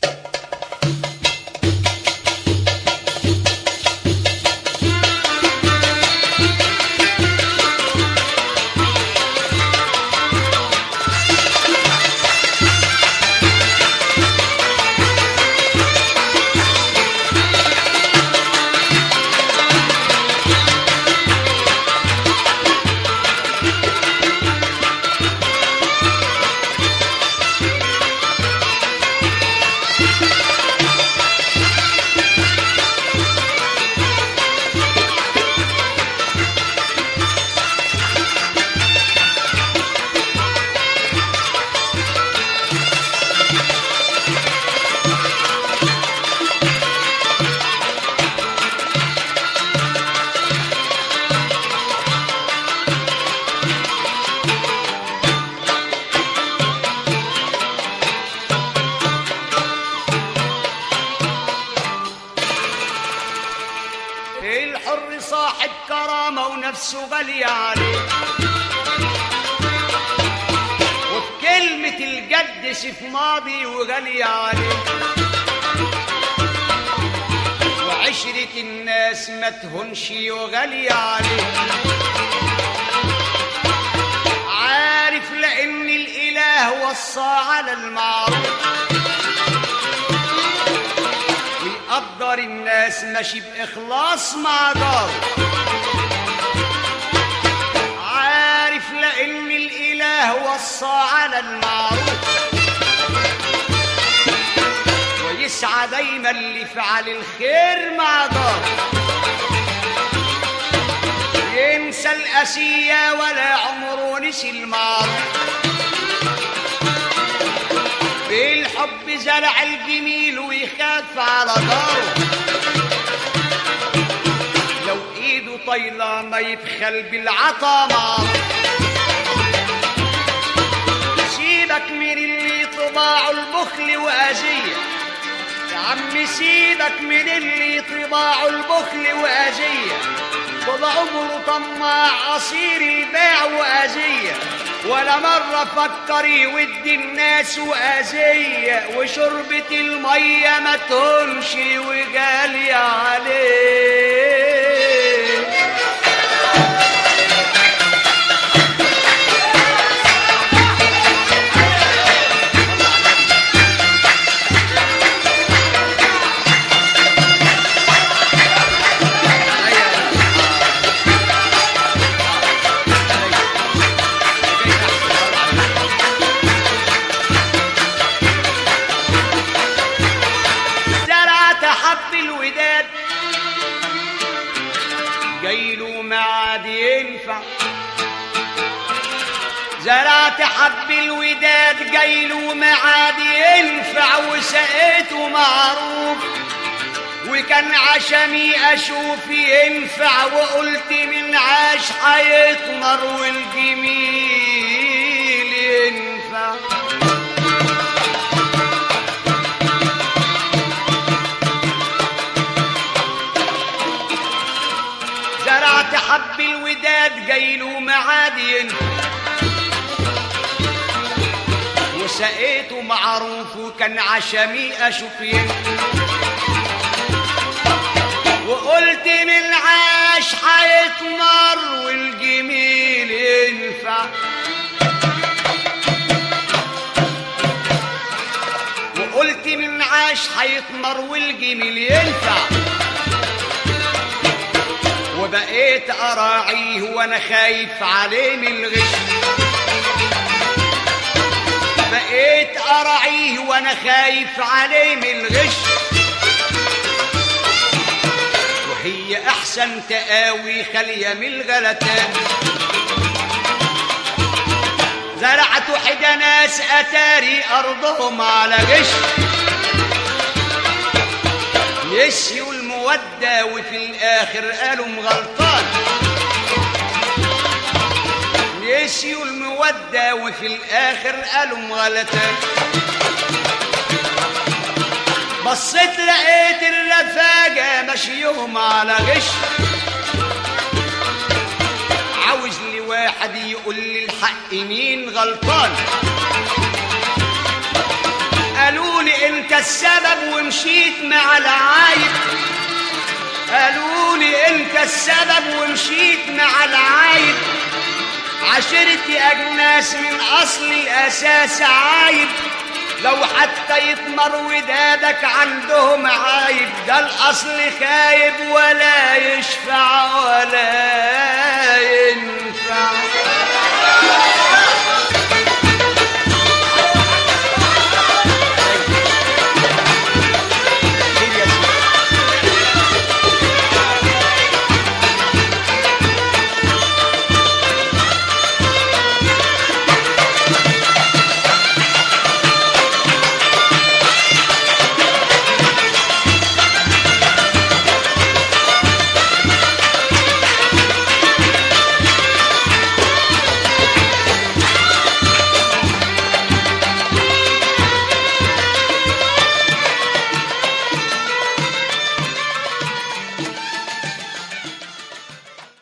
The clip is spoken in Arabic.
الحر صاحب كرامة ونفسه غالية عليه، وفي كلمة الجد سيف ماضي وغالية عليه، وعشرة الناس ما تهونش وغالية عليه، عارف لأن الإله وصى على المعروف ويقدر الناس ماشي بإخلاص مع داره، عارف لأن الإله وصى على المعروف ويسعى دايما لفعل الخير مع داره، ينسى الأسية ولا عمره نسي المعروف، بالحب زرع الجميل ويخاف على داره، لو ايده طايله ما يبخل بالعطا معه، سيبك من اللي طباعه البخل وأذية يا عم، سيبك من اللي طباعه البخل وأذية، طول عمره طماع قصير الباع وأذية، ولا مرة فكر يودي الناس وأذية، وشربة المية ما تهونش وغالية عليه. جايله معاد ينفع، زرعت حب الوداد جايله معاد ينفع، وسقيته معروف وكان عشمي اشوف ينفع، وقلت من عاش هيطمر والجميل ينفع، زرعت حب الوداد جايله معاد ينفع، وسقيته معروف وكان عشمي اشوف ينفع، وقلت من عاش هيطمر والجميل ينفع، وقلت من عاش هيطمر والجميل ينفع، وبقيت أراعيه وأنا خايف عليه من الغش، بقيت أراعيه وأنا خايف عليه من الغش، وهي أحسن تقاوي خالية من الغلطان، زرعت حدا ناس أتاري أرضهم على غش، نسيوا المودة وفي الآخر قالوا مغلطان، نسيوا المودة وفي الآخر قالوا مغلطان، بصيت لقيت الرفاجة ماشيهم على غش، عاوز لي واحد يقول لي الحق مين غلطان، قالوا لي انت السبب ومشيت مع العايب، قالوا لي انت السبب ومشيت مع العايب، عشرتي اجناس من اصل الاساس عايب، لو حتى يطمر ودادك عندهم عايب، ده الاصل خايب ولا يشفع ولا ينفع.